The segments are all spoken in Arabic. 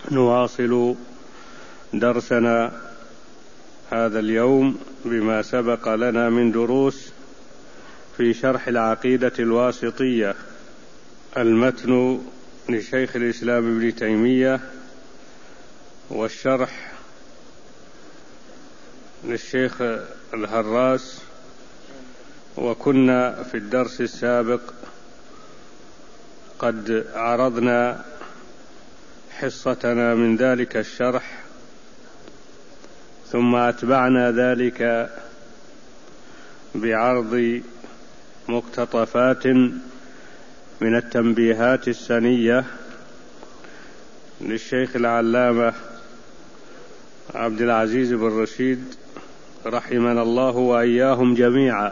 نواصل درسنا هذا اليوم بما سبق لنا من دروس في شرح العقيدة الواسطية، المتن لشيخ الإسلام ابن تيمية والشرح للشيخ الهراس. وكنا في الدرس السابق قد عرضنا حصتنا من ذلك الشرح، ثم أتبعنا ذلك بعرض مقتطفات من التنبيهات السنية للشيخ العلامة عبد العزيز بن رشيد رحمنا الله وإياهم جميعا.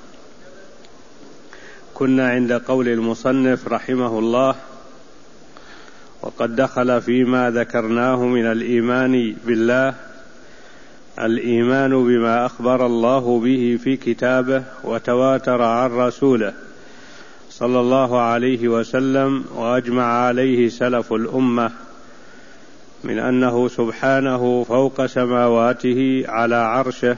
كنا عند قول المصنف رحمه الله: وقد دخل فيما ذكرناه من الإيمان بالله الإيمان بما أخبر الله به في كتابه وتواتر عن رسوله صلى الله عليه وسلم وأجمع عليه سلف الأمة من أنه سبحانه فوق سماواته على عرشه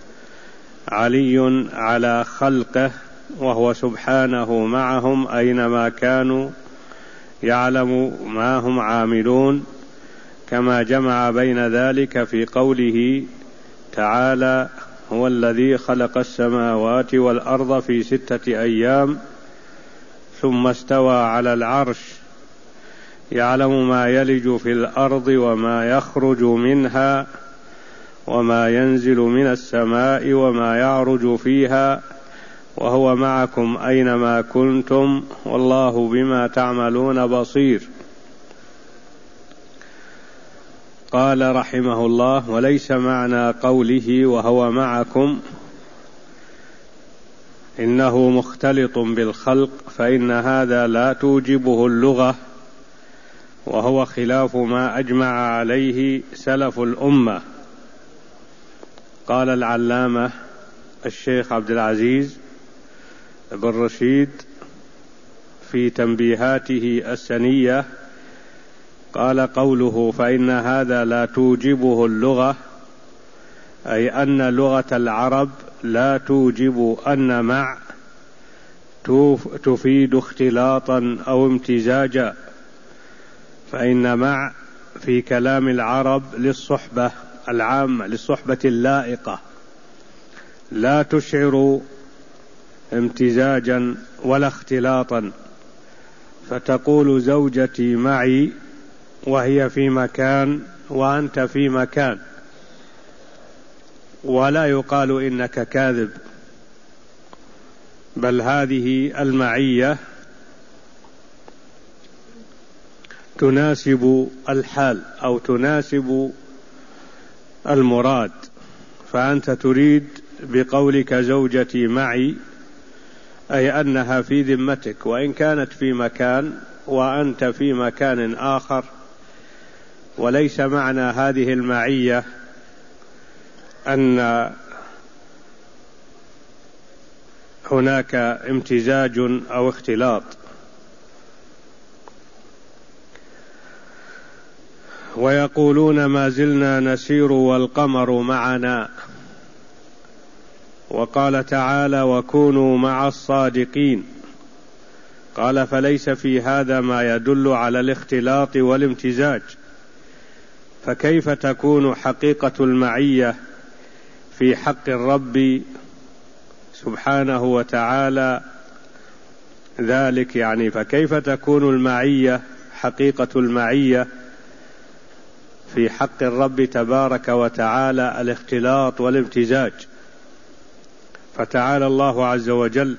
علي على خلقه، وهو سبحانه معهم أينما كانوا يعلم ما هم عاملون، كما جمع بين ذلك في قوله تعالى: هو الذي خلق السماوات والأرض في 6 أيام ثم استوى على العرش يعلم ما يلج في الأرض وما يخرج منها وما ينزل من السماء وما يعرج فيها وهو معكم أينما كنتم والله بما تعملون بصير. قال رحمه الله: وليس معنى قوله وهو معكم إنه مختلط بالخلق، فإن هذا لا توجبه اللغة، وهو خلاف ما أجمع عليه سلف الأمة. قال العلامة الشيخ عبد العزيز بن رشيد في تنبيهاته السنية، قال: قوله فإن هذا لا توجبه اللغة، أي أن لغة العرب لا توجب أن مع تفيد اختلاطا أو امتزاجا، فإن مع في كلام العرب للصحبة العامة، للصحبة اللائقة، لا تشعر امتزاجا ولا اختلاطا، فتقول زوجتي معي وهي في مكان وأنت في مكان، ولا يقال إنك كاذب، بل هذه المعية تناسب الحال أو تناسب المراد، فأنت تريد بقولك زوجتي معي أي أنها في ذمتك، وإن كانت في مكان وأنت في مكان آخر. وليس معنى هذه المعية أن هناك امتزاج أو اختلاط. ويقولون ما زلنا نسير والقمر معنا، وقال تعالى: وكونوا مع الصادقين. قال: فليس في هذا ما يدل على الاختلاط والامتزاج، فكيف تكون حقيقة المعية في حق الرب سبحانه وتعالى ذلك؟ يعني فكيف تكون المعية، حقيقة المعية في حق الرب تبارك وتعالى الاختلاط والامتزاج؟ فتعالى الله عز وجل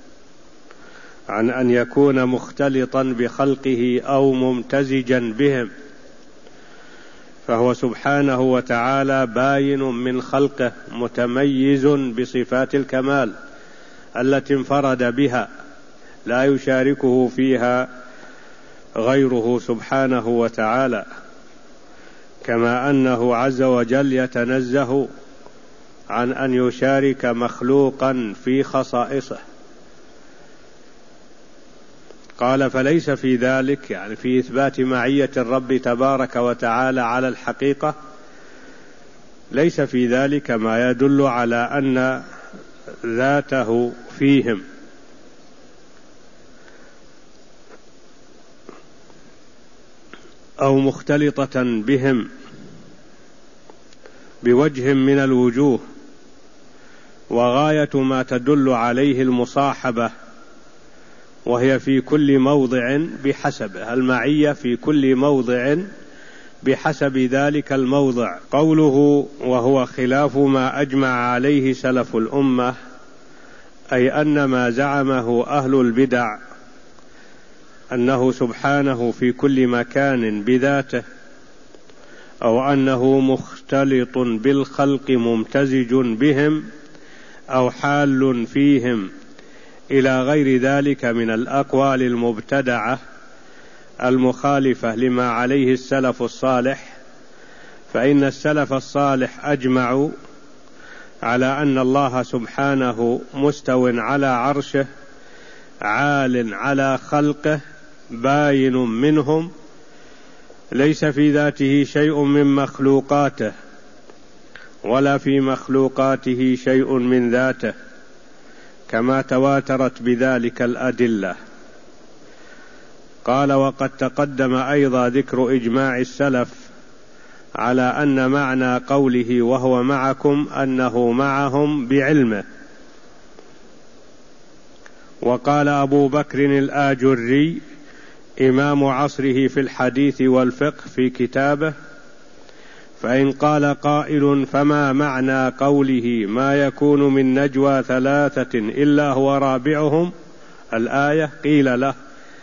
عن أن يكون مختلطا بخلقه أو ممتزجا بهم، فهو سبحانه وتعالى باين من خلقه، متميز بصفات الكمال التي انفرد بها، لا يشاركه فيها غيره سبحانه وتعالى، كما أنه عز وجل يتنزه عن أن يشارك مخلوقا في خصائصه. قال فليس في ذلك، يعني في إثبات معية الرب تبارك وتعالى على الحقيقة، ليس في ذلك ما يدل على أن ذاته فيهم، أو مختلطة بهم بوجه من الوجوه، وغاية ما تدل عليه المصاحبة، وهي في كل موضع بحسبه، المعية في كل موضع بحسب ذلك الموضع. قوله وهو خلاف ما أجمع عليه سلف الأمة، أي أن ما زعمه أهل البدع أنه سبحانه في كل مكان بذاته، أو أنه مختلط بالخلق ممتزج بهم، أو حال فيهم، إلى غير ذلك من الأقوال المبتدعة المخالفة لما عليه السلف الصالح، فإن السلف الصالح أجمعوا على أن الله سبحانه مستو على عرشه، عال على خلقه، باين منهم، ليس في ذاته شيء من مخلوقاته، ولا في مخلوقاته شيء من ذاته، كما تواترت بذلك الأدلة. قال وقد تقدم أيضا ذكر إجماع السلف على أن معنى قوله وهو معكم أنه معهم بعلمه. وقال أبو بكر الآجري إمام عصره في الحديث والفقه في كتابه: فإن قال قائل فما معنى قوله ما يكون من نجوى ثلاثة إلا هو رابعهم الآية؟ قيل له: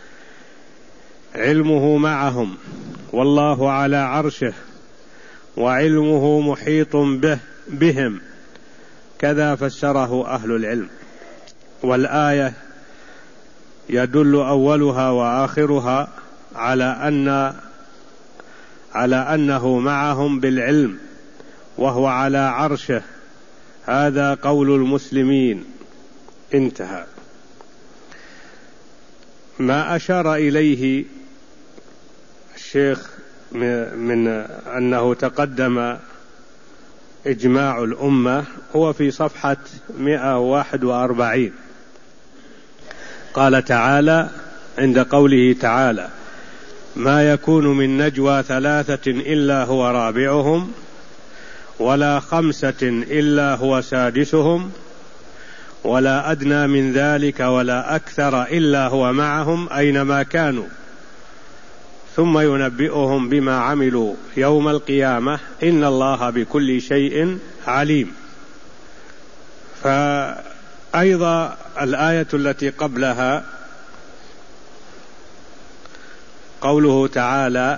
علمه معهم، والله على عرشه، وعلمه محيط بهم، كذا فسره أهل العلم. والآية يدل أولها وآخرها على أنه معهم بالعلم وهو على عرشه، هذا قول المسلمين. انتهى. ما أشار إليه الشيخ من أنه تقدم إجماع الأمة هو في صفحة 141. قال تعالى عند قوله تعالى: ما يكون من نجوى ثلاثة إلا هو رابعهم، ولا خمسة إلا هو سادسهم، ولا أدنى من ذلك ولا أكثر إلا هو معهم أينما كانوا، ثم ينبئهم بما عملوا يوم القيامة إن الله بكل شيء عليم. فأيضا الآية التي قبلها قوله تعالى: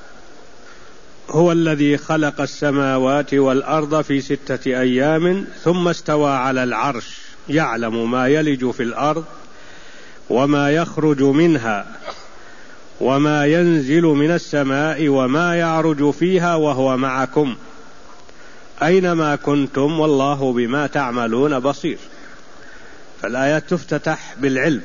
هو الذي خلق السماوات والأرض في 6 أيام ثم استوى على العرش يعلم ما يلج في الأرض وما يخرج منها وما ينزل من السماء وما يعرج فيها وهو معكم أينما كنتم والله بما تعملون بصير. فالآيات تفتتح بالعلم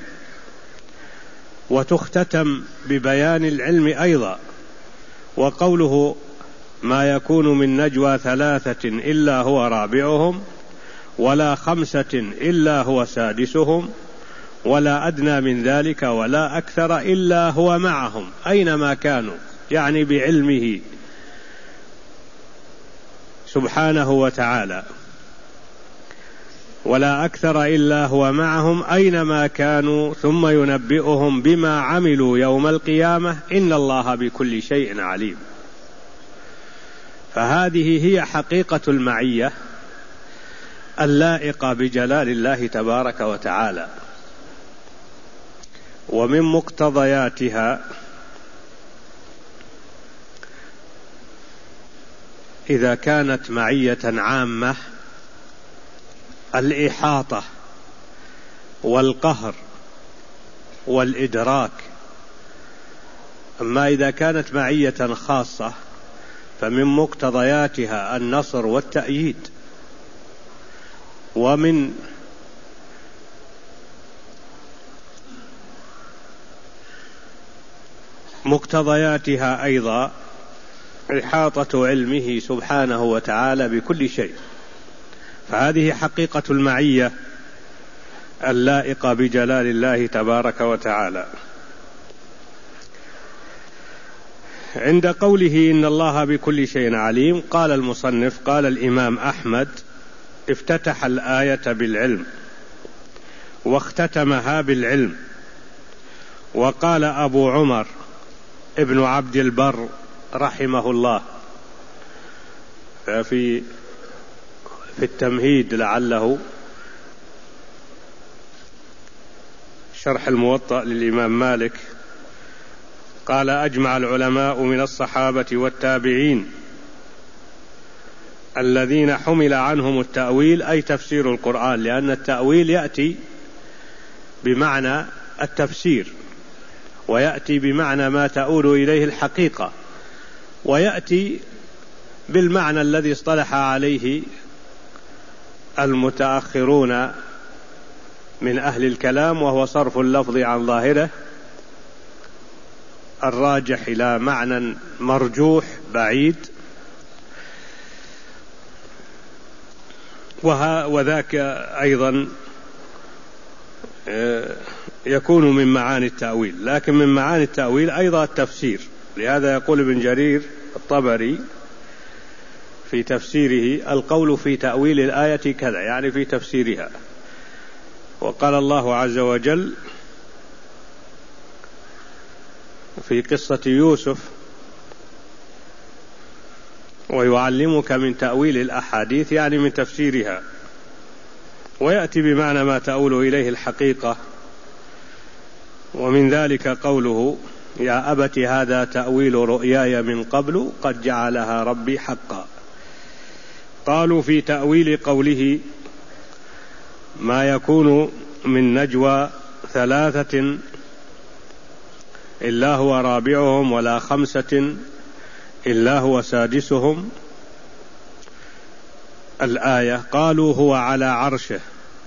وتختتم ببيان العلم أيضا. وقوله ما يكون من نجوى ثلاثة إلا هو رابعهم، ولا خمسة إلا هو سادسهم، ولا أدنى من ذلك ولا أكثر إلا هو معهم أينما كانوا، يعني بعلمه سبحانه وتعالى، ولا أكثر إلا هو معهم أينما كانوا، ثم ينبئهم بما عملوا يوم القيامة إن الله بكل شيء عليم. فهذه هي حقيقة المعية اللائقة بجلال الله تبارك وتعالى. ومن مقتضياتها إذا كانت معية عامة الإحاطة والقهر والإدراك. أما إذا كانت معية خاصة فمن مقتضياتها النصر والتأييد. مقتضياتها أيضا إحاطة علمه سبحانه وتعالى بكل شيء، فهذه حقيقة المعية اللائقة بجلال الله تبارك وتعالى. عند قوله إن الله بكل شيء عليم، قال المصنف قال الإمام أحمد افتتح الآية بالعلم واختتمها بالعلم. وقال أبو عمر ابن عبد البر رحمه الله في التمهيد لعله شرح الموطأ للإمام مالك، قال أجمع العلماء من الصحابة والتابعين الذين حمل عنهم التأويل، أي تفسير القرآن، لأن التأويل يأتي بمعنى التفسير، ويأتي بمعنى ما تؤول إليه الحقيقة، ويأتي بالمعنى الذي اصطلح عليه المتأخرون من أهل الكلام، وهو صرف اللفظ عن ظاهره الراجح إلى معنى مرجوح بعيد، وذاك أيضا يكون من معاني التأويل. لكن من معاني التأويل أيضا التفسير، لهذا يقول ابن جرير الطبري في تفسيره القول في تأويل الآية كذا، يعني في تفسيرها. وقال الله عز وجل في قصة يوسف ويعلمك من تأويل الأحاديث، يعني من تفسيرها، ويأتي بمعنى ما تؤول إليه الحقيقة. ومن ذلك قوله يا أبت هذا تأويل رؤياي من قبل قد جعلها ربي حقا. قالوا في تأويل قوله ما يكون من نجوى ثلاثة إلا هو رابعهم ولا خمسة إلا هو سادسهم الآية، قالوا هو على عرشه،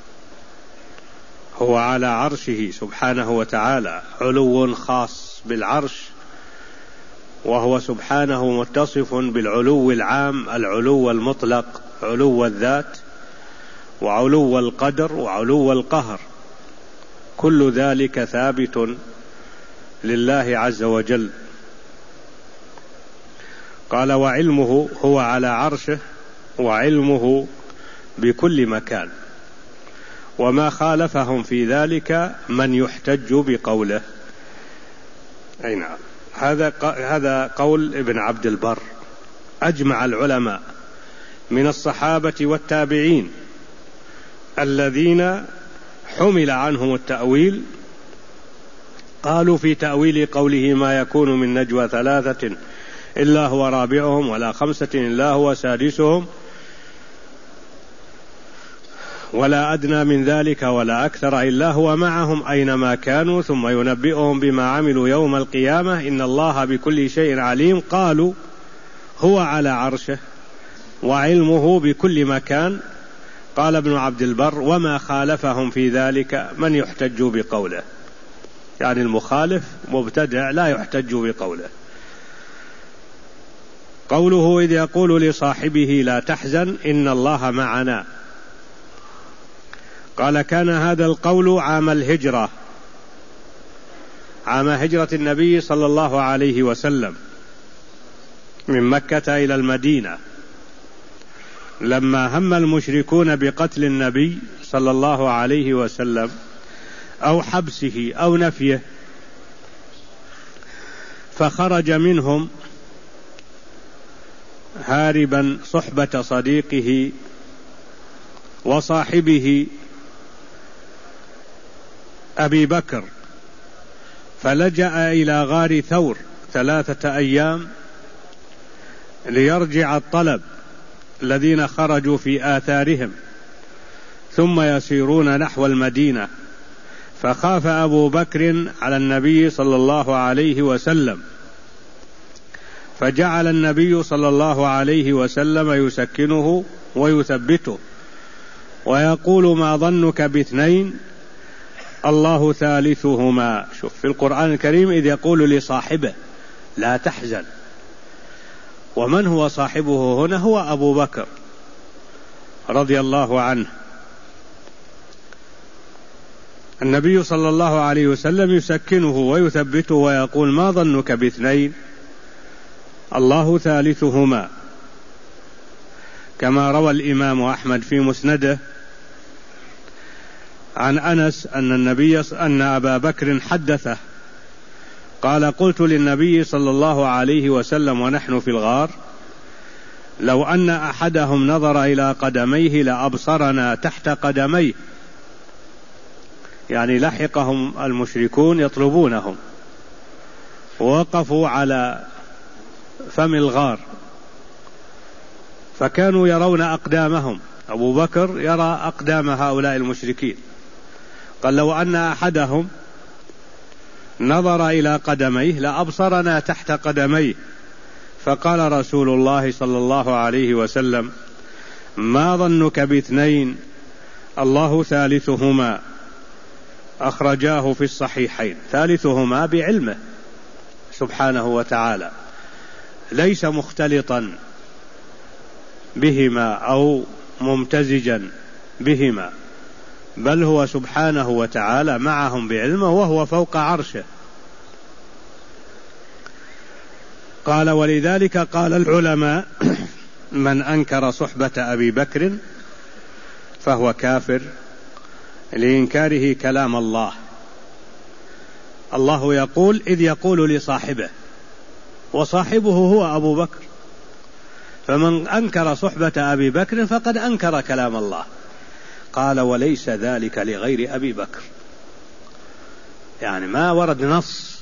هو على عرشه سبحانه وتعالى، علو خاص بالعرش، وهو سبحانه متصف بالعلو العام، العلو المطلق، علو الذات وعلو القدر وعلو القهر، كل ذلك ثابت لله عز وجل. قال وعلمه هو على عرشه، وعلمه بكل مكان، وما خالفهم في ذلك من يحتج بقوله. أي نعم، هذا قول ابن عبد البر. أجمع العلماء من الصحابة والتابعين الذين حمل عنهم التأويل قالوا في تأويل قوله ما يكون من نجوى ثلاثة إلا هو رابعهم ولا خمسة إلا هو سادسهم ولا أدنى من ذلك ولا أكثر إلا هو معهم أينما كانوا ثم ينبئهم بما عملوا يوم القيامة إن الله بكل شيء عليم. قالوا هو على عرشه وعلمه بكل مكان. قال ابن عبد البر وما خالفهم في ذلك من يحتج بقوله، يعني المخالف مبتدع لا يحتج بقوله. قوله إذ يقول لصاحبه لا تحزن إن الله معنا، قال كان هذا القول عام الهجرة، عام هجرة النبي صلى الله عليه وسلم من مكة إلى المدينة، لما هم المشركون بقتل النبي صلى الله عليه وسلم أو حبسه أو نفيه، فخرج منهم هاربا صحبة صديقه وصاحبه أبي بكر، فلجأ إلى غار ثور 3 أيام ليرجع الطلب الذين خرجوا في آثارهم ثم يسيرون نحو المدينة. فخاف أبو بكر على النبي صلى الله عليه وسلم، فجعل النبي صلى الله عليه وسلم يسكنه ويثبته ويقول ما ظنك باثنين الله ثالثهما. شوف في القرآن الكريم إذ يقول لصاحبه لا تحزن. ومن هو صاحبه هنا؟ هو أبو بكر رضي الله عنه. النبي صلى الله عليه وسلم يسكنه ويثبته ويقول: ما ظنك باثنين الله ثالثهما، كما روى الإمام أحمد في مسنده عن أنس أن أبا بكر حدثه قال: قلت للنبي صلى الله عليه وسلم ونحن في الغار: لو أن أحدهم نظر إلى قدميه لأبصرنا تحت قدميه. يعني لحقهم المشركون يطلبونهم، ووقفوا على فم الغار فكانوا يرون أقدامهم. أبو بكر يرى أقدام هؤلاء المشركين. قال: لو أن أحدهم نظر إلى قدميه لأبصرنا تحت قدميه. فقال رسول الله صلى الله عليه وسلم: ما ظنك باثنين الله ثالثهما. أخرجاه في الصحيحين. ثالثهما بعلمه سبحانه وتعالى، ليس مختلطا بهما أو ممتزجا بهما، بل هو سبحانه وتعالى معهم بعلمه وهو فوق عرشه. قال: ولذلك قال العلماء: من أنكر صحبة أبي بكر فهو كافر، لإنكاره كلام الله. الله يقول: إذ يقول لصاحبه، وصاحبه هو أبو بكر. فمن أنكر صحبة أبي بكر فقد أنكر كلام الله. قال: وليس ذلك لغير أبي بكر. يعني ما ورد نص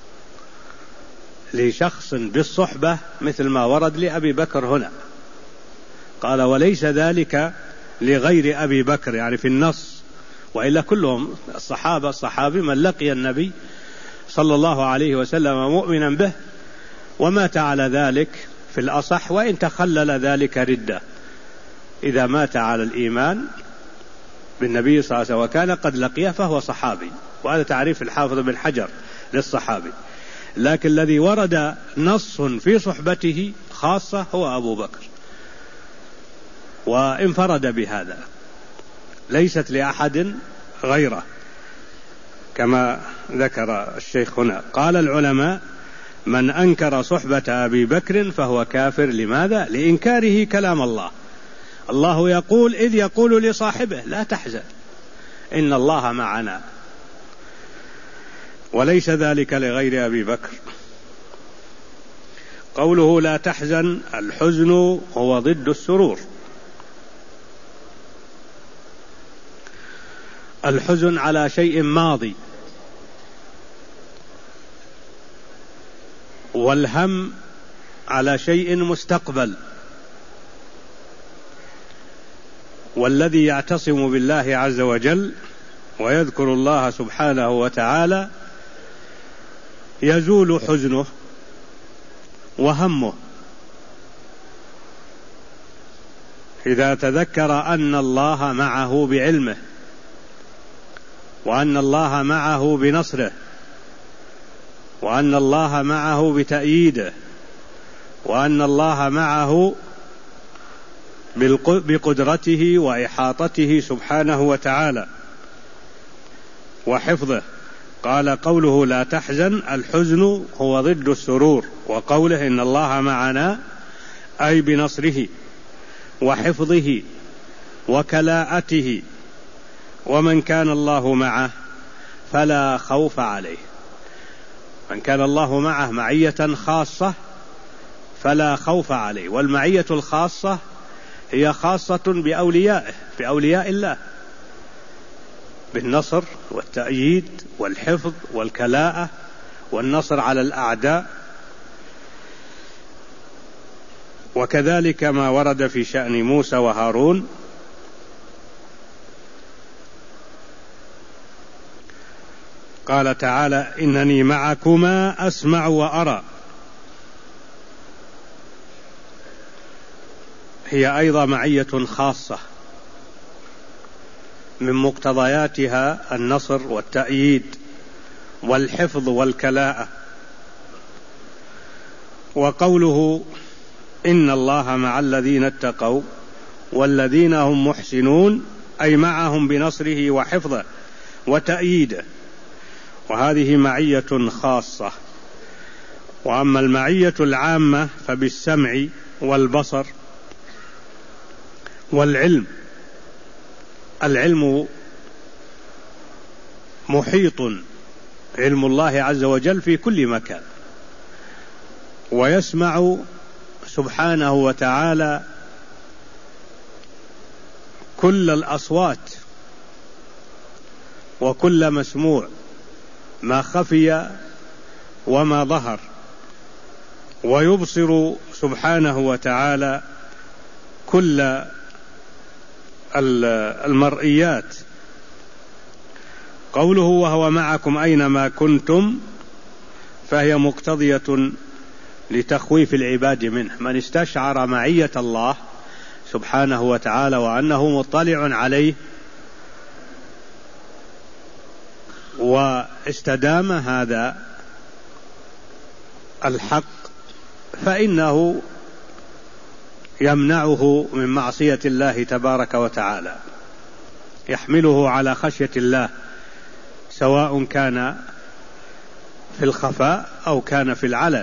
لشخص بالصحبة مثل ما ورد لأبي بكر هنا. قال: وليس ذلك لغير أبي بكر، يعني في النص. وإلا كلهم الصحابي من لقي النبي صلى الله عليه وسلم مؤمنا به ومات على ذلك في الأصح، وإن تخلل ذلك ردة إذا مات على الإيمان بالنبي صلى الله عليه وسلم وكان قد لقيه فهو صحابي. وهذا تعريف الحافظ بن حجر للصحابي. لكن الذي ورد نص في صحبته خاصة هو أبو بكر، وانفرد بهذا، ليست لأحد غيره كما ذكر الشيخ هنا. قال العلماء: من أنكر صحبة أبي بكر فهو كافر. لماذا؟ لإنكاره كلام الله. الله يقول: إذ يقول لصاحبه لا تحزن إن الله معنا. وليس ذلك لغير أبي بكر. قوله لا تحزن، الحزن هو ضد السرور. الحزن على شيء ماضي، والهم على شيء مستقبل. والذي يعتصم بالله عز وجل ويذكر الله سبحانه وتعالى يزول حزنه وهمه إذا تذكر أن الله معه بعلمه، وأن الله معه بنصره، وأن الله معه بتأييده، وأن الله معه بقدرته وإحاطته سبحانه وتعالى وحفظه. قال: قوله لا تحزن، الحزن هو ضد السرور. وقوله إن الله معنا أي بنصره وحفظه وكلاءته. ومن كان الله معه فلا خوف عليه. من كان الله معه معية خاصة فلا خوف عليه. والمعية الخاصة هي خاصة بأوليائه، بأولياء الله، بالنصر والتأييد والحفظ والكلاءة والنصر على الأعداء. وكذلك ما ورد في شأن موسى وهارون. قال تعالى: إنني معكما أسمع وأرى. هي أيضا معية خاصة من مقتضياتها النصر والتأييد والحفظ والكلاءة. وقوله إن الله مع الذين اتقوا والذين هم محسنون، أي معهم بنصره وحفظه وتأييده، وهذه معية خاصة. وأما المعية العامة فبالسمع والبصر والعلم. العلم محيط، علم الله عز وجل في كل مكان، ويسمع سبحانه وتعالى كل الأصوات وكل مسموع، ما خفي وما ظهر، ويبصر سبحانه وتعالى كل المرئيات. قوله وهو معكم أينما كنتم فهي مقتضية لتخويف العباد منه. من استشعر معية الله سبحانه وتعالى وأنه مطلع عليه واستدام هذا الحق فإنه يمنعه من معصية الله تبارك وتعالى، يحمله على خشية الله، سواء كان في الخفاء أو كان في العلن،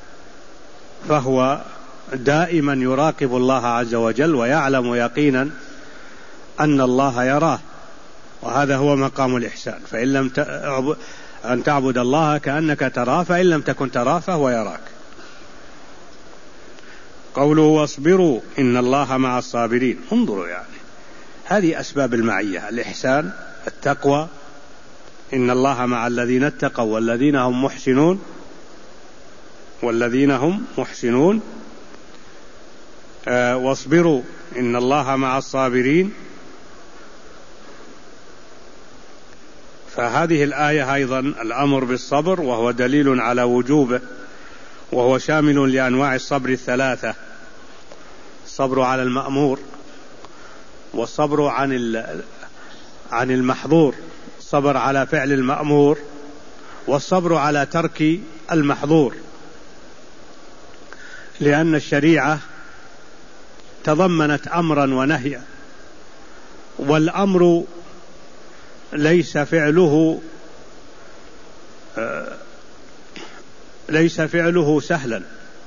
فهو دائما يراقب الله عز وجل ويعلم يقينا أن الله يراه، وهذا هو مقام الإحسان. فإن لم أن تعبد الله كأنك تراه، فإن لم تكن تراه فهو يراك. قوله واصبروا إن الله مع الصابرين. انظروا، يعني هذه أسباب المعية: الإحسان، التقوى، إن الله مع الذين اتقوا والذين هم محسنون، واصبروا إن الله مع الصابرين. فهذه الآية أيضا الأمر بالصبر، وهو دليل على وجوبه، وهو شامل لأنواع الصبر الثلاثة: الصبر على المأمور، والصبر عن المحظور، الصبر على فعل المأمور، والصبر على ترك المحظور، لأن الشريعة تضمنت أمرا ونهيا، والأمر ليس فعله سهلا،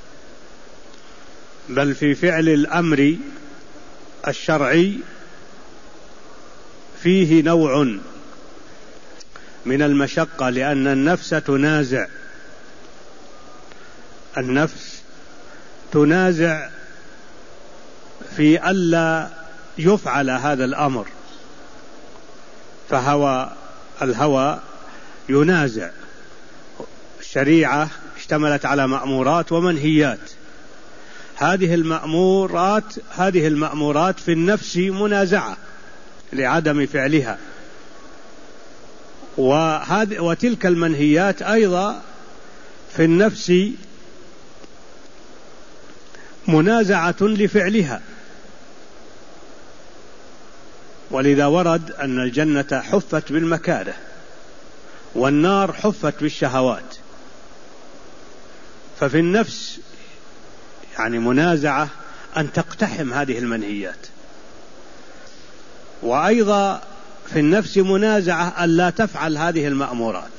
بل في فعل الأمر الشرعي فيه نوع من المشقة، لأن النفس تنازع في ألا يفعل هذا الأمر، الهوى ينازع. الشريعة اشتملت على مأمورات ومنهيات. هذه المأمورات في النفس منازعة لعدم فعلها، وتلك المنهيات أيضا في النفس منازعة لفعلها. ولذا ورد أن الجنة حفت بالمكاره والنار حفت بالشهوات، ففي النفس يعني منازعة أن تقتحم هذه المنهيات، وأيضا في النفس منازعة أن لا تفعل هذه المأمورات.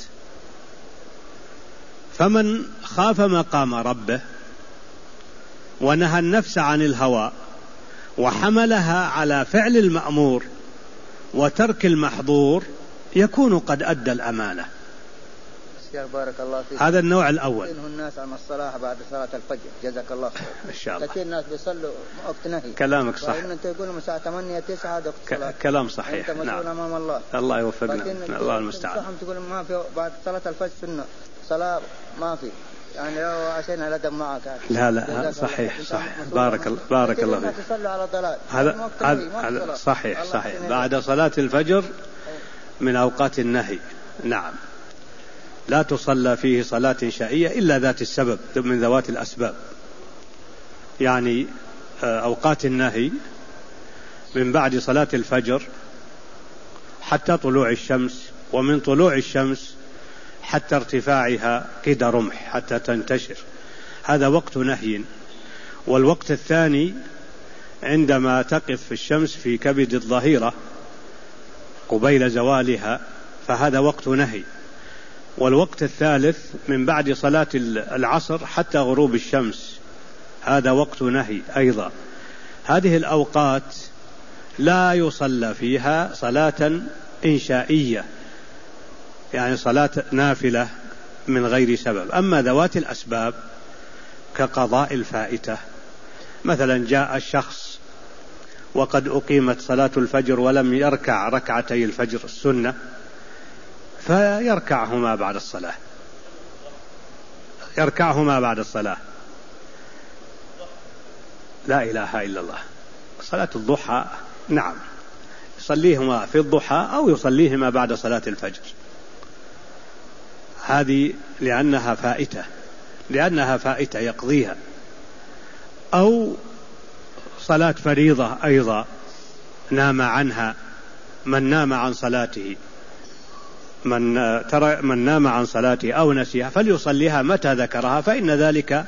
فمن خاف مقام ربه ونهى النفس عن الهوى وحملها على فعل المأمور وترك المحظور يكون قد أدى الأمانة. بارك الله فيك. هذا النوع الأول. ينهى الناس عن الصلاة بعد صلاة الفجر، جزاك الله خير. إن شاء الله. كثير الناس بيصلوا وقت نهي. كلامك صح. أنت تقول من الساعة 8 9 وقت الصلاة. كلام صحيح. أنت مسؤول أمام الله. الله يوفقنا. الله المستعان. تقول ما في بعد صلاة الفجر سنة صلاة ما في، يعني لو عشان الأدب معك. لا صحيح. بارك الله فيك. تصلي على ضلال. هذا صحيح. بعد صلاة الفجر من أوقات النهي. نعم، لا تصلى فيه صلاة شرعية إلا ذات السبب من ذوات الأسباب. يعني أوقات النهي من بعد صلاة الفجر حتى طلوع الشمس، ومن طلوع الشمس حتى ارتفاعها قيد رمح، حتى تنتشر. هذا وقت نهي. والوقت الثاني عندما تقف الشمس في كبد الظهيرة قبيل زوالها، فهذا وقت نهي. والوقت الثالث من بعد صلاة العصر حتى غروب الشمس، هذا وقت نهي أيضا. هذه الأوقات لا يصلى فيها صلاة إنشائية، يعني صلاة نافلة من غير سبب. أما ذوات الأسباب كقضاء الفائتة، مثلا جاء الشخص وقد أقيمت صلاة الفجر ولم يركع ركعتي الفجر السنة، فيركعهما بعد الصلاة، يركعهما بعد الصلاة. لا إله إلا الله. صلاة الضحى نعم يصليهما في الضحى أو يصليهما بعد صلاة الفجر، هذه لأنها فائتة يقضيها. أو صلاة فريضة أيضا نام عنها، من نام عن صلاته، من نام عن صلاته أو نسيها فليصليها متى ذكرها، فإن ذلك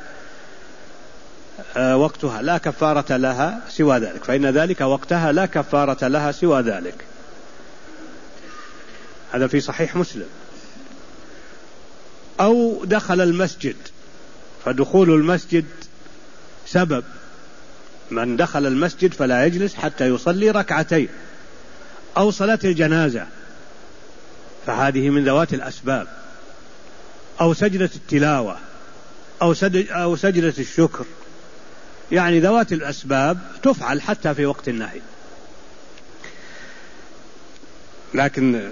وقتها لا كفارة لها سوى ذلك، فإن ذلك وقتها لا كفارة لها سوى ذلك. هذا في صحيح مسلم. أو دخل المسجد، فدخول المسجد سبب، من دخل المسجد فلا يجلس حتى يصلي ركعتين. أو صلاة الجنازة، فهذه من ذوات الأسباب. أو سجدة التلاوة، أو سجدة الشكر، يعني ذوات الأسباب تفعل حتى في وقت النهي. لكن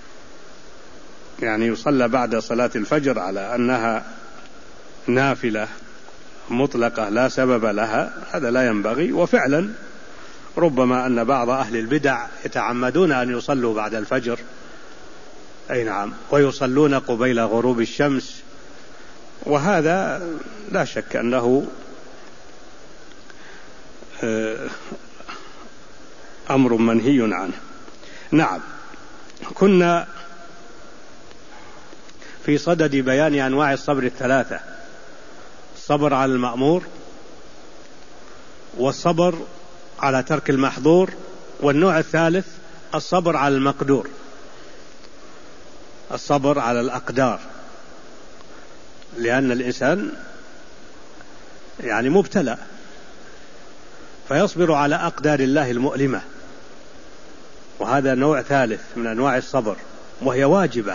يعني يصلى بعد صلاة الفجر على أنها نافلة مطلقة لا سبب لها، هذا لا ينبغي. وفعلا ربما أن بعض أهل البدع يتعمدون أن يصلوا بعد الفجر، أي نعم، ويصلون قبيل غروب الشمس، وهذا لا شك أنه أمر منهي عنه. نعم. كنا في صدد بيان أنواع الصبر الثلاثة: الصبر على المأمور، والصبر على ترك المحظور، والنوع الثالث الصبر على المقدور، الصبر على الأقدار. لأن الإنسان يعني مبتلى، فيصبر على أقدار الله المؤلمة، وهذا نوع ثالث من أنواع الصبر، وهي واجبة.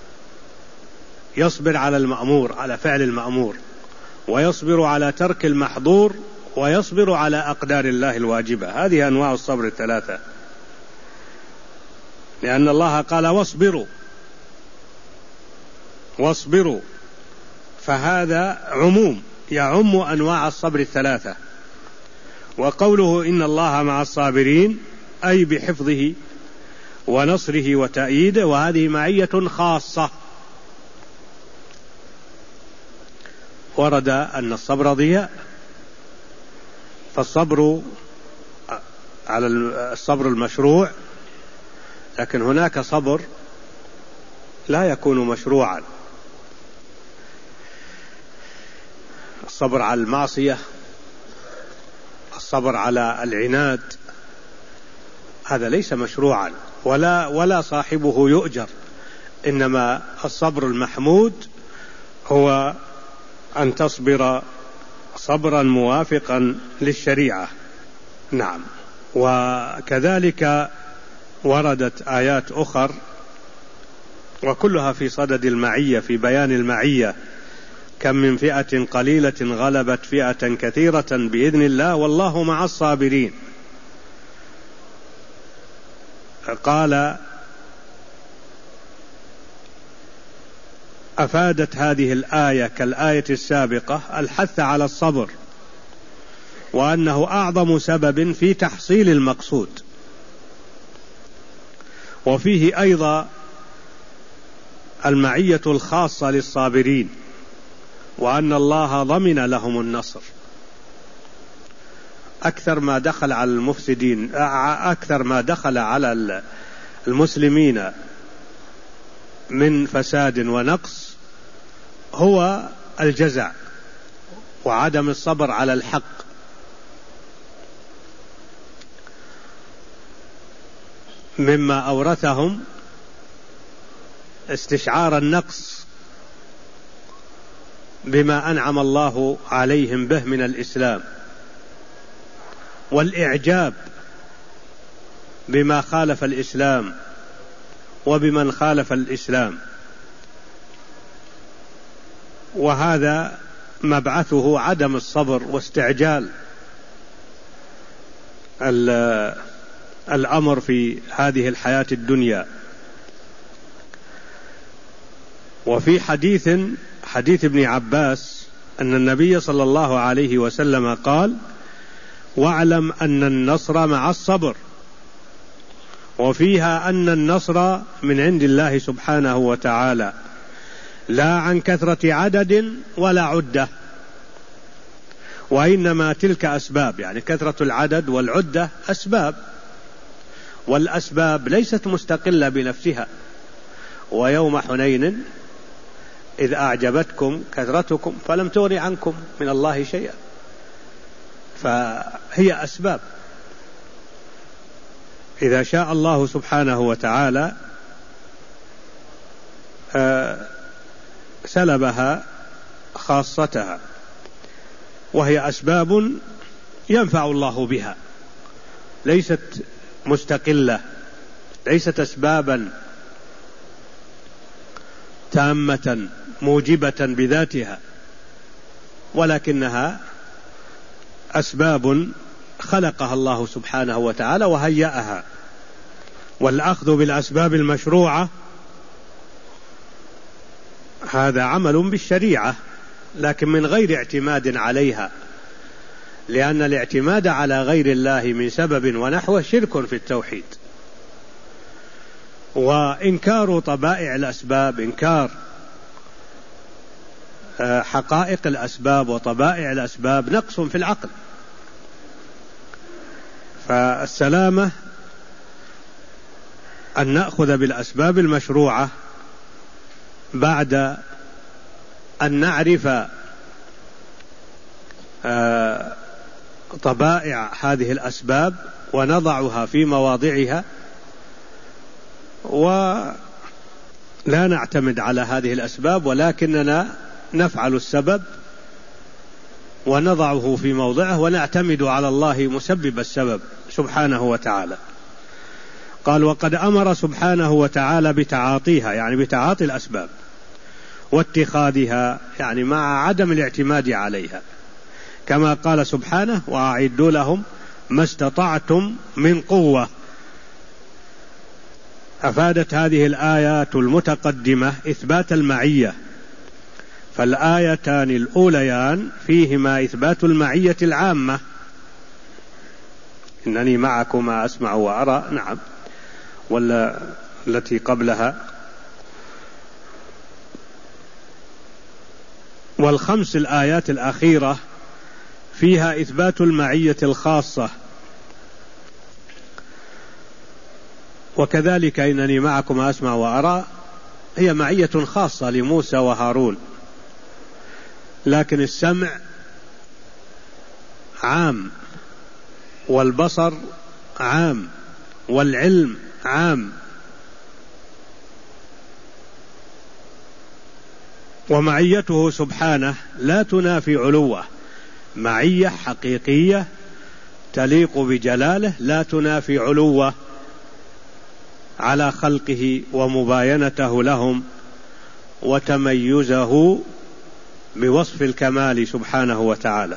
يصبر على المأمور، على فعل المأمور، ويصبر على ترك المحظور، ويصبر على أقدار الله الواجبة. هذه أنواع الصبر الثلاثة، لأن الله قال واصبروا، فهذا عموم يعم أنواع الصبر الثلاثة. وقوله إن الله مع الصابرين أي بحفظه ونصره وتأييده، وهذه معية خاصة. ورد أن الصبر ضياء، فالصبر على الصبر المشروع، لكن هناك صبر لا يكون مشروعا. الصبر على المعصية، الصبر على العناد، هذا ليس مشروعا ولا صاحبه يؤجر. إنما الصبر المحمود هو أن تصبر صبرا موافقا للشريعة. نعم. وكذلك وردت آيات أخر وكلها في صدد المعية، في بيان المعية: كم من فئة قليلة غلبت فئة كثيرة بإذن الله والله مع الصابرين. قال: أفادت هذه الآية كالآية السابقة الحث على الصبر، وأنه أعظم سبب في تحصيل المقصود. وفيه أيضا المعية الخاصة للصابرين، وأن الله ضمن لهم النصر. أكثر ما دخل على المفسدين، أكثر ما دخل على المسلمين من فساد ونقص هو الجزع وعدم الصبر على الحق. مما أورثهم استشعار النقص بما أنعم الله عليهم به من الإسلام، والإعجاب بما خالف الإسلام وبمن خالف الإسلام، وهذا مبعثه عدم الصبر واستعجال الأمر في هذه الحياة الدنيا. وفي حديث ابن عباس أن النبي صلى الله عليه وسلم قال: واعلم أن النصر مع الصبر، وفيها أن النصر من عند الله سبحانه وتعالى، لا عن كثرة عدد ولا عدة، وإنما تلك أسباب، يعني كثرة العدد والعدة أسباب، والأسباب ليست مستقلة بنفسها. ويوم حنين إذ أعجبتكم كثرتكم فلم تغن عنكم من الله شيئا، فهي أسباب إذا شاء الله سبحانه وتعالى سلبها خاصتها، وهي أسباب ينفع الله بها، ليست مستقلة، ليست أسبابا تامة موجبة بذاتها، ولكنها أسباب خلقها الله سبحانه وتعالى وهيأها. والأخذ بالأسباب المشروعة هذا عمل بالشريعة، لكن من غير اعتماد عليها، لأن الاعتماد على غير الله من سبب ونحوه شرك في التوحيد. وإنكار طبائع الأسباب، إنكار حقائق الأسباب وطبائع الأسباب نقص في العقل. فالسلامة أن نأخذ بالأسباب المشروعة بعد أن نعرف طبائع هذه الأسباب ونضعها في مواضعها، ولا نعتمد على هذه الأسباب، ولكننا نفعل السبب ونضعه في موضعه ونعتمد على الله مسبب السبب سبحانه وتعالى. قال: وقد أمر سبحانه وتعالى بتعاطيها، يعني بتعاطي الأسباب، واتخاذها، يعني مع عدم الاعتماد عليها، كما قال سبحانه: وأعدوا لهم ما استطعتم من قوة. أفادت هذه الآيات المتقدمة إثبات المعية، فالآيتان الأوليان فيهما إثبات المعية العامة، إنني معكما أسمع وأرى، نعم، ولا التي قبلها. والخمس الآيات الأخيرة فيها إثبات المعية الخاصة، وكذلك إنني معكم أسمع وأرى هي معية خاصة لموسى وهارون، لكن السمع عام، والبصر عام، والعلم عام. ومعيته سبحانه لا تنافي علوه، معية حقيقية تليق بجلاله لا تنافي علوه على خلقه ومباينته لهم وتميزه بوصف الكمال سبحانه وتعالى.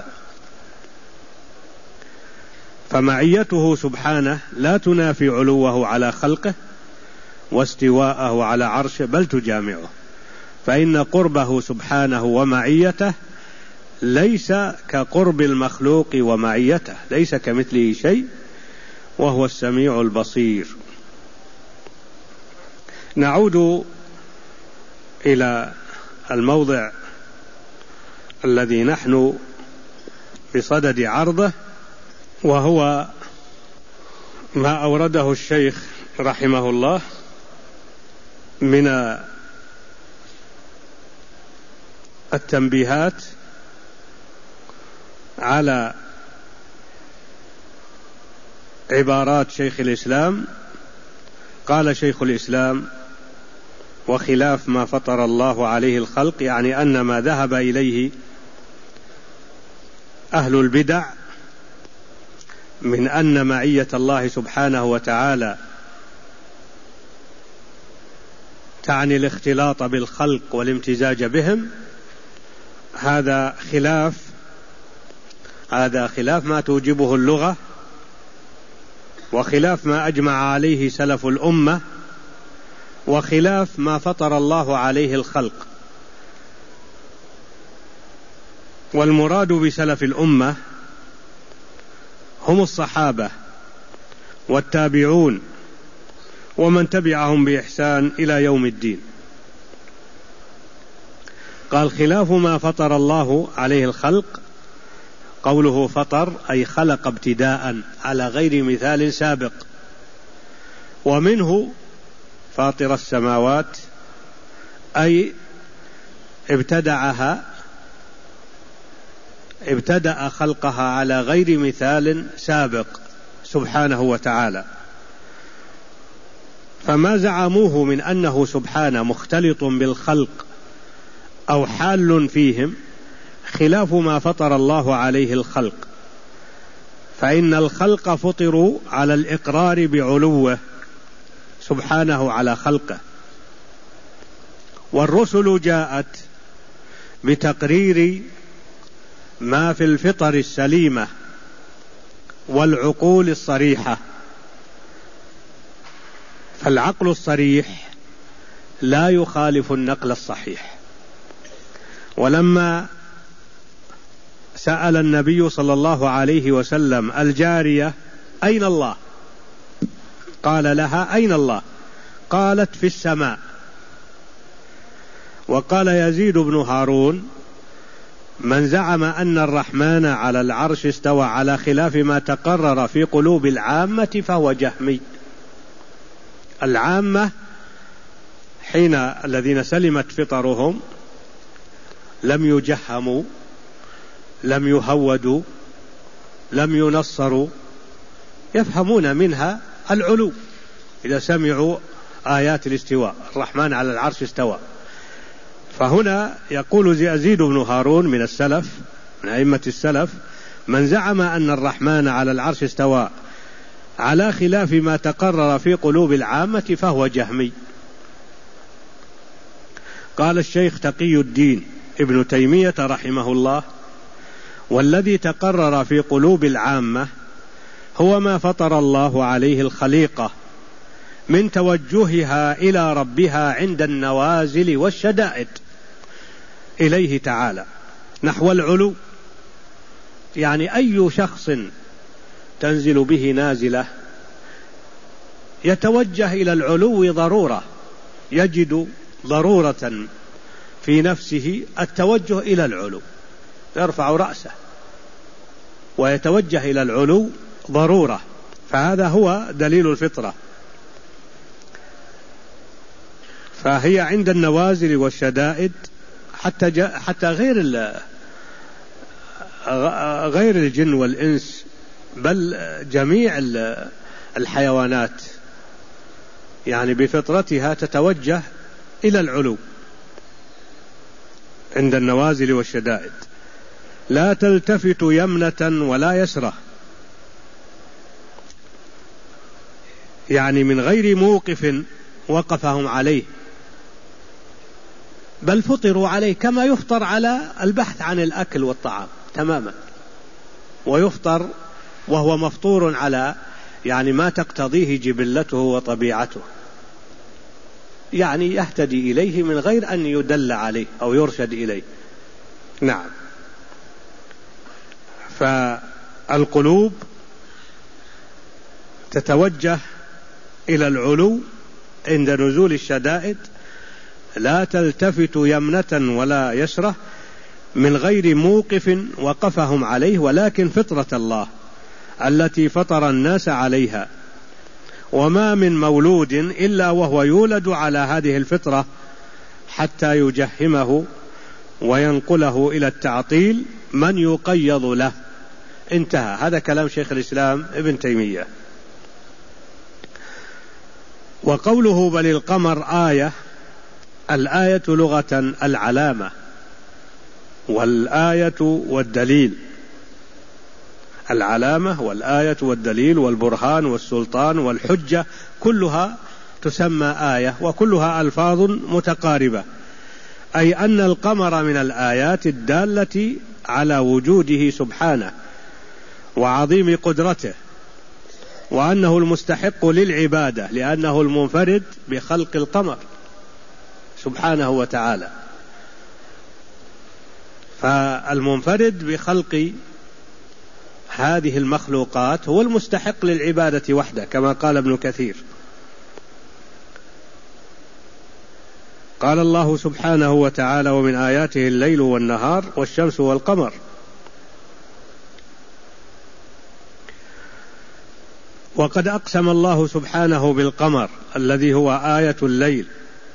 فمعيته سبحانه لا تنافي علوه على خلقه واستواءه على عرشه، بل تجامعه، فإن قربه سبحانه ومعيته ليس كقرب المخلوق ومعيته، ليس كمثله شيء وهو السميع البصير. نعود إلى الموضع الذي نحن بصدد عرضه، وهو ما أورده الشيخ رحمه الله من على عبارات شيخ الإسلام، قال شيخ الإسلام: وخلاف ما فطر الله عليه الخلق، يعني أن ما ذهب إليه أهل البدع من أن معية الله سبحانه وتعالى تعني الاختلاط بالخلق والامتزاج بهم، هذا خلاف ما توجبه اللغة، وخلاف ما أجمع عليه سلف الأمة، وخلاف ما فطر الله عليه الخلق. والمراد بسلف الأمة هم الصحابة والتابعون ومن تبعهم بإحسان إلى يوم الدين. قال: خلاف ما فطر الله عليه الخلق، قوله فطر أي خلق ابتداء على غير مثال سابق، ومنه فاطر السماوات أي ابتدأ خلقها على غير مثال سابق سبحانه وتعالى. فما زعموه من أنه سبحانه مختلط بالخلق أو حال فيهم خلاف ما فطر الله عليه الخلق، فإن الخلق فطروا على الإقرار بعلوه سبحانه على خلقه، والرسل جاءت بتقرير ما في الفطر السليمة والعقول الصريحة، فالعقل الصريح لا يخالف النقل الصحيح. ولما سأل النبي صلى الله عليه وسلم الجارية: أين الله؟ قال لها: أين الله؟ قالت: في السماء. وقال يزيد بن هارون: من زعم أن الرحمن على العرش استوى على خلاف ما تقرر في قلوب العامة فهو جهمي. العامة حين الذين سلمت فطرهم لم يجهموا، لم يهودوا، لم ينصروا، يفهمون منها العلو إذا سمعوا آيات الاستواء، الرحمن على العرش استوى. فهنا يقول يزيد بن هارون من السلف، من أئمة السلف: من زعم أن الرحمن على العرش استوى على خلاف ما تقرر في قلوب العامة فهو جهمي. قال الشيخ تقي الدين ابن تيمية رحمه الله: والذي تقرر في قلوب العامة هو ما فطر الله عليه الخليقة من توجهها إلى ربها عند النوازل والشدائد إليه تعالى نحو العلو. يعني أي شخص تنزل به نازلة يتوجه إلى العلو ضرورة، يجد ضرورة في نفسه التوجه إلى العلو، يرفع رأسه ويتوجه إلى العلو ضرورة، فهذا هو دليل الفطرة. فهي عند النوازل والشدائد حتى غير الجن والإنس، بل جميع الحيوانات يعني بفطرتها تتوجه إلى العلو عند النوازل والشدائد، لا تلتفت يمنة ولا يسرة، يعني من غير موقف وقفهم عليه، بل فطروا عليه كما يفطر على البحث عن الأكل والطعام تماما، ويفطر وهو مفطور على يعني ما تقتضيه جبلته وطبيعته، يعني يهتدي إليه من غير أن يدل عليه أو يرشد إليه. نعم. فالقلوب تتوجه إلى العلو عند نزول الشدائد، لا تلتفت يمنة ولا يسرة من غير موقف وقفهم عليه، ولكن فطرة الله التي فطر الناس عليها، وما من مولود إلا وهو يولد على هذه الفطرة حتى يجهمه وينقله إلى التعطيل من يقيض له انتهى. هذا كلام شيخ الإسلام ابن تيمية. وقوله بل القمر آية، الآية لغة العلامة، والآية والدليل. العلامة والآية والدليل والبرهان والسلطان والحجة كلها تسمى آية، وكلها ألفاظ متقاربة، أي أن القمر من الآيات الدالة على وجوده سبحانه وعظيم قدرته، وأنه المستحق للعبادة لأنه المنفرد بخلق القمر سبحانه وتعالى. فالمنفرد بخلق هذه المخلوقات هو المستحق للعبادة وحده، كما قال ابن كثير. قال الله سبحانه وتعالى ومن آياته الليل والنهار والشمس والقمر. وقد أقسم الله سبحانه بالقمر الذي هو آية الليل،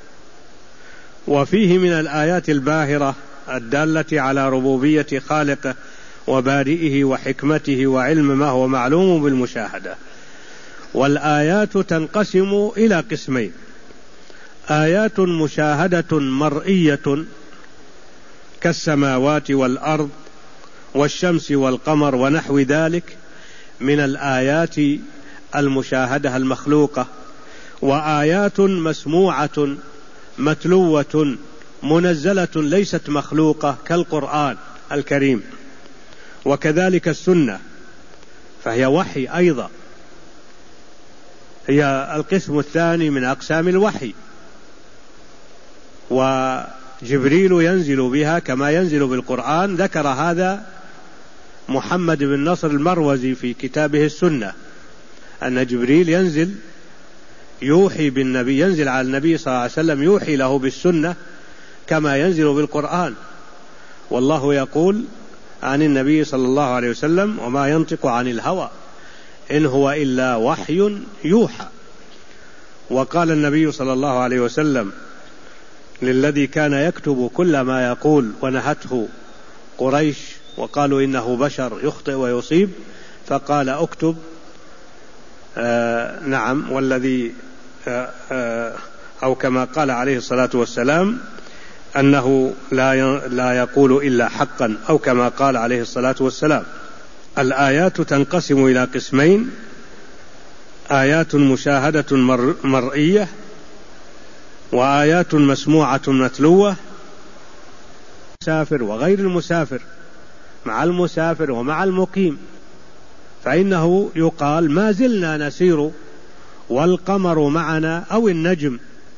وفيه من الآيات الباهرة الدالة على ربوبية خالقه وبارئه وحكمته وعلم ما هو معلوم بالمشاهدة. والآيات تنقسم إلى قسمين: آيات مشاهدة مرئية كالسماوات والأرض والشمس والقمر ونحو ذلك من الآيات المشاهدة المخلوقة، وآيات مسموعة متلوة منزلة ليست مخلوقة كالقرآن الكريم، وكذلك السنة فهي وحي أيضا، هي القسم الثاني من أقسام الوحي، وجبريل ينزل بها كما ينزل بالقرآن. ذكر هذا محمد بن نصر المروزي في كتابه السنة، أن جبريل ينزل يوحي بالنبي، ينزل على النبي صلى الله عليه وسلم يوحي له بالسنة كما ينزل بالقرآن. والله يقول عن النبي صلى الله عليه وسلم: وما ينطق عن الهوى إن هو إلا وحي يوحى. وقال النبي صلى الله عليه وسلم للذي كان يكتب كل ما يقول ونهته قريش وقالوا إنه بشر يخطئ ويصيب، فقال: اكتب نعم والذي أو كما قال عليه الصلاة والسلام أنه لا يقول إلا حقا، أو كما قال عليه الصلاة والسلام. الآيات تنقسم إلى قسمين: آيات مشاهدة مرئية، وآيات مسموعة متلوة. المسافر وغير المسافر، مع المسافر ومع المقيم، فإنه يقال ما زلنا نسير والقمر معنا أو النجم،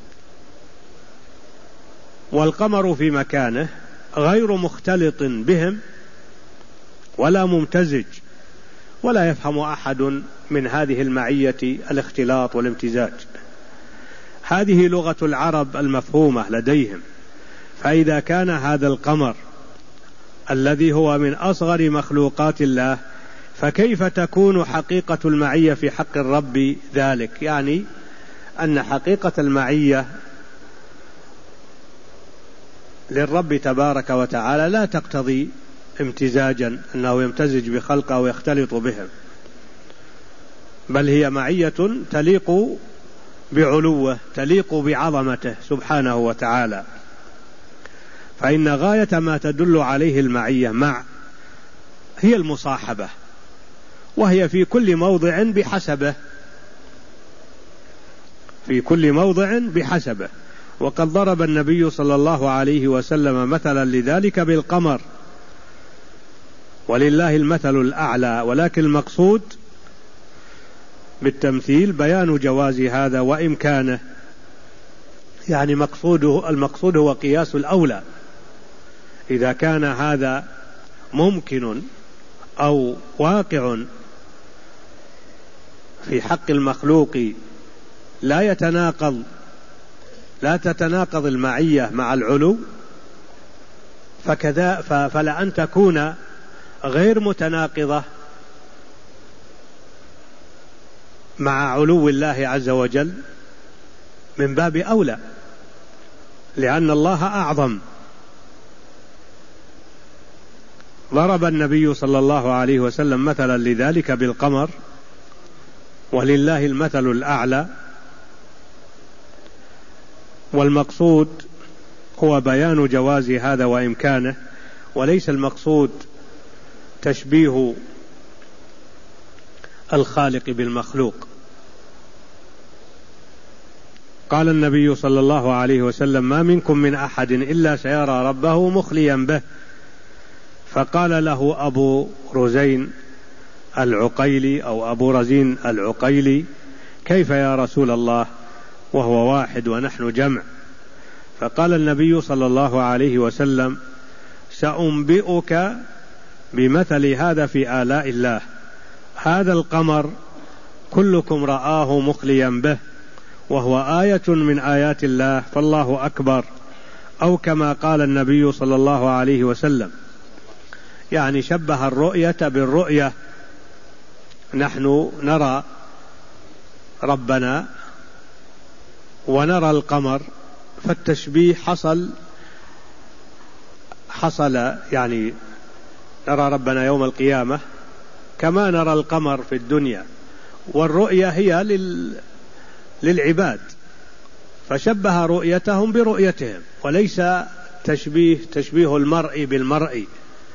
والقمر في مكانه غير مختلط بهم ولا ممتزج، ولا يفهم أحد من هذه المعية الاختلاط والامتزاج. هذه لغة العرب المفهومة لديهم. فإذا كان هذا القمر الذي هو من أصغر مخلوقات الله، فكيف تكون حقيقة المعية في حق الرب ذلك؟ يعني أن حقيقة المعية للرب تبارك وتعالى لا تقتضي امتزاجا، أنه يمتزج بخلقه ويختلط بهم، بل هي معية تليق بعلوه، تليق بعظمته سبحانه وتعالى. فإن غاية ما تدل عليه المعية مع هي المصاحبة، وهي في كل موضع بحسبه، في كل موضع بحسبه. وقد ضرب النبي صلى الله عليه وسلم مثلا لذلك بالقمر، ولله المثل الأعلى، ولكن المقصود بالتمثيل بيان جواز هذا وإمكانه، يعني المقصود هو قياس الأولى. إذا كان هذا ممكن أو واقع في حق المخلوق لا تتناقض المعية مع العلو، فكذا فلا أن تكون غير متناقضة مع علو الله عز وجل من باب أولى، لأن الله أعظم. ضرب النبي صلى الله عليه وسلم مثلا لذلك بالقمر، ولله المثل الأعلى. والمقصود هو بيان جواز هذا وإمكانه، وليس المقصود تشبيه الخالق بالمخلوق. قال النبي صلى الله عليه وسلم: ما منكم من أحد إلا سيرى ربه مخليا به. فقال له أبو رزين العقيلي أو أبو رزين العقيلي: كيف يا رسول الله وهو واحد ونحن جمع؟ فقال النبي صلى الله عليه وسلم: سأنبئك بمثل هذا في آلاء الله. هذا القمر كلكم رآه مخليا به، وهو آية من آيات الله، فالله أكبر. أو كما قال النبي صلى الله عليه وسلم، يعني شبه الرؤية بالرؤية. نحن نرى ربنا ونرى القمر، فالتشبيه حصل يعني نرى ربنا يوم القيامة كما نرى القمر في الدنيا، والرؤية هي للعباد، فشبه رؤيتهم برؤيتهم، وليس تشبيه المرء بالمرء.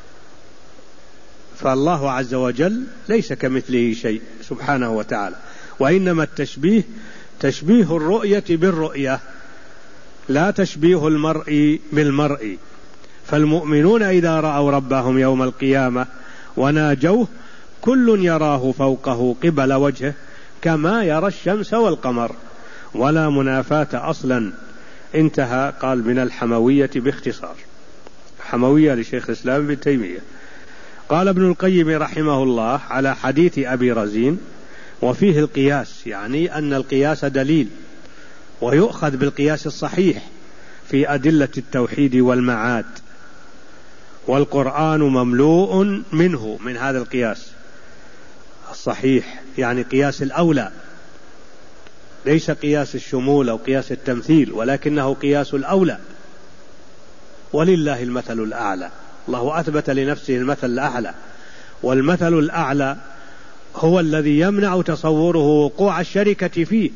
فالله عز وجل ليس كمثله شيء سبحانه وتعالى، وإنما التشبيه تشبيه الرؤية بالرؤية، لا تشبيه المرء بالمرء. فالمؤمنون إذا رأوا ربهم يوم القيامة وناجوه كل يراه فوقه قبل وجهه كما يرى الشمس والقمر، ولا منافاة أصلا. انتهى. قال: من الحموية باختصار. حموية لشيخ الإسلام ابن تيمية. قال ابن القيم رحمه الله: على حديث أبي رزين وفيه القياس، يعني أن القياس دليل، ويؤخذ بالقياس الصحيح في أدلة التوحيد والمعاد، والقرآن مملوء منه، من هذا القياس الصحيح، يعني قياس الأولى، ليس قياس الشمول أو قياس التمثيل، ولكنه قياس الأولى. ولله المثل الأعلى، الله أثبت لنفسه المثل الأعلى، والمثل الأعلى هو الذي يمنع تصوره وقوع الشركة فيه.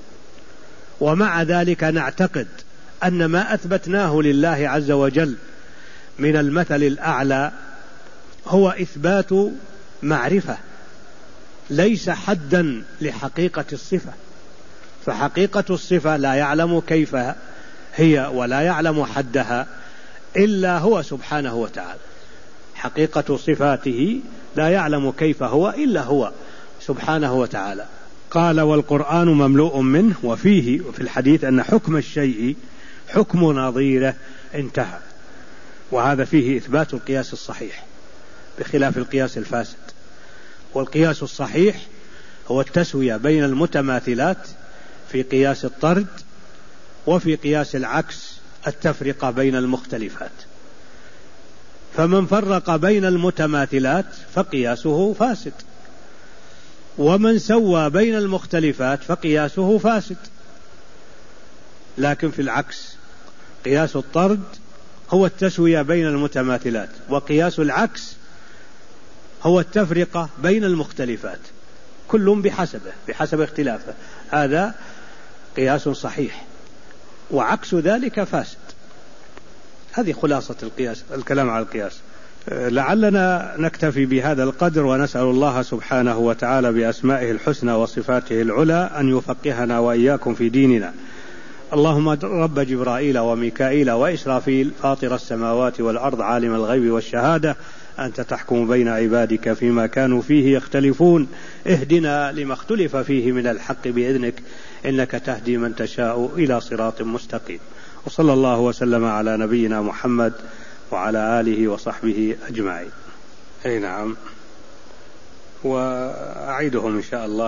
ومع ذلك نعتقد أن ما أثبتناه لله عز وجل من المثل الأعلى هو إثبات معرفة، ليس حدا لحقيقة الصفة، فحقيقة الصفة لا يعلم كيف هي ولا يعلم حدها إلا هو سبحانه وتعالى. حقيقة صفاته لا يعلم كيف هو إلا هو سبحانه وتعالى. قال: والقرآن مملوء منه، وفيه في الحديث أن حكم الشيء حكم نظيره. انتهى. وهذا فيه إثبات القياس الصحيح بخلاف القياس الفاسد. والقياس الصحيح هو التسوية بين المتماثلات في قياس الطرد، وفي قياس العكس التفرقة بين المختلفات. فمن فرق بين المتماثلات فقياسه فاسد، ومن سوى بين المختلفات فقياسه فاسد. لكن في العكس قياس الطرد هو التسوية بين المتماثلات، وقياس العكس هو التفرقة بين المختلفات، كل بحسب اختلافه. هذا قياس صحيح، وعكس ذلك فاسد. هذه خلاصة القياس، الكلام على القياس. لعلنا نكتفي بهذا القدر، ونسأل الله سبحانه وتعالى بأسمائه الحسنى وصفاته العلى أن يفقهنا وإياكم في ديننا. اللهم رب جبرائيل وميكائيل وإسرافيل، فاطر السماوات والأرض، عالم الغيب والشهادة، أنت تحكم بين عبادك فيما كانوا فيه يختلفون، اهدنا لما اختلف فيه من الحق بإذنك، إنك تهدي من تشاء إلى صراط مستقيم. وصلى الله وسلم على نبينا محمد وعلى آله وصحبه أجمعين. أي نعم. وأعيدهم إن شاء الله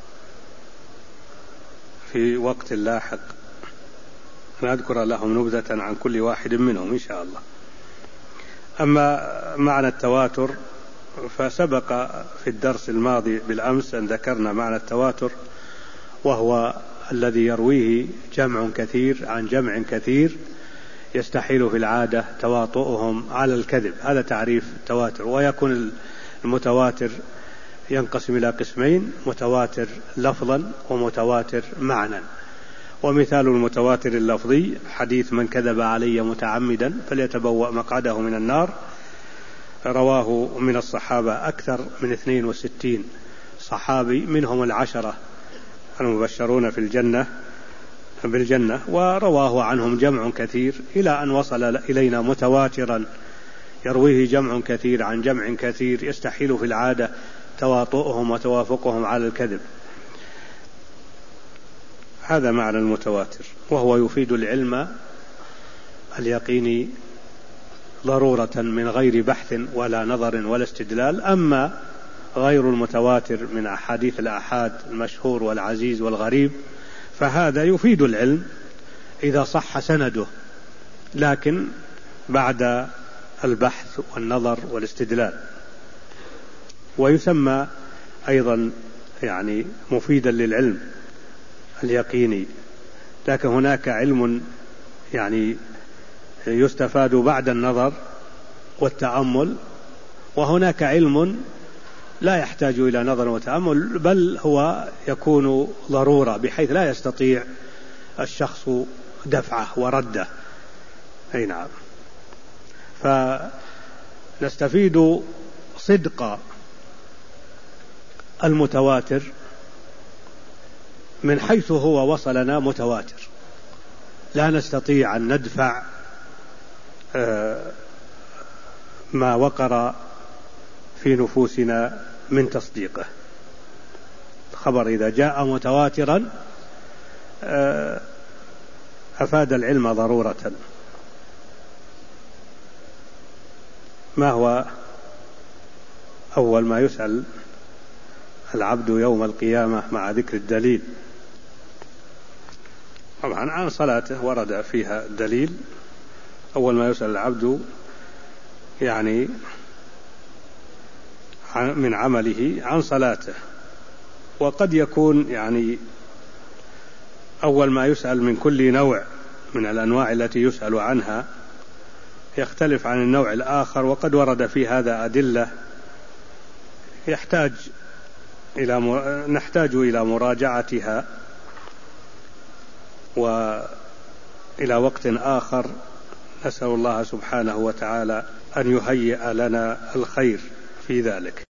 في وقت لاحق، نذكر لهم نبذة عن كل واحد منهم إن شاء الله. أما معنى التواتر فسبق في الدرس الماضي بالأمس أن ذكرنا معنى التواتر، وهو الذي يرويه جمع كثير عن جمع كثير يستحيل في العادة تواطؤهم على الكذب. هذا تعريف التواتر. ويكون المتواتر ينقسم إلى قسمين: متواتر لفظا ومتواتر معنى. ومثال المتواتر اللفظي حديث من كذب علي متعمدا فليتبوأ مقعده من النار، رواه من الصحابة أكثر من 62 صحابي، منهم 10 المبشرون بالجنة، ورواه عنهم جمع كثير إلى أن وصل إلينا متواترا يرويه جمع كثير عن جمع كثير، يستحيل في العادة تواطؤهم وتوافقهم على الكذب. هذا معنى المتواتر، وهو يفيد العلم اليقيني ضرورة من غير بحث ولا نظر ولا استدلال. أما غير المتواتر من أحاديث الآحاد المشهور والعزيز والغريب فهذا يفيد العلم إذا صح سنده، لكن بعد البحث والنظر والاستدلال. ويسمى أيضا يعني مفيدا للعلم اليقيني. لكن هناك علم يعني يستفاد بعد النظر والتأمل، وهناك علم لا يحتاج إلى نظر وتأمل، بل هو يكون ضرورة بحيث لا يستطيع الشخص دفعه ورده. أي نعم. فنستفيد صدق المتواتر من حيث هو وصلنا متواتر، لا نستطيع أن ندفع ما وقر في نفوسنا من تصديقه. الخبر إذا جاء متواترا أفاد العلم ضرورة. ما هو أول ما يسأل العبد يوم القيامة مع ذكر الدليل؟ طبعا عن صلاته ورد فيها دليل. أول ما يسأل العبد يعني من عمله عن صلاته، وقد يكون يعني أول ما يسأل من كل نوع من الأنواع التي يسأل عنها يختلف عن النوع الآخر، وقد ورد في هذا أدلة نحتاج إلى مراجعتها وإلى وقت آخر. نسأل الله سبحانه وتعالى أن يهيئ لنا الخير في ذلك.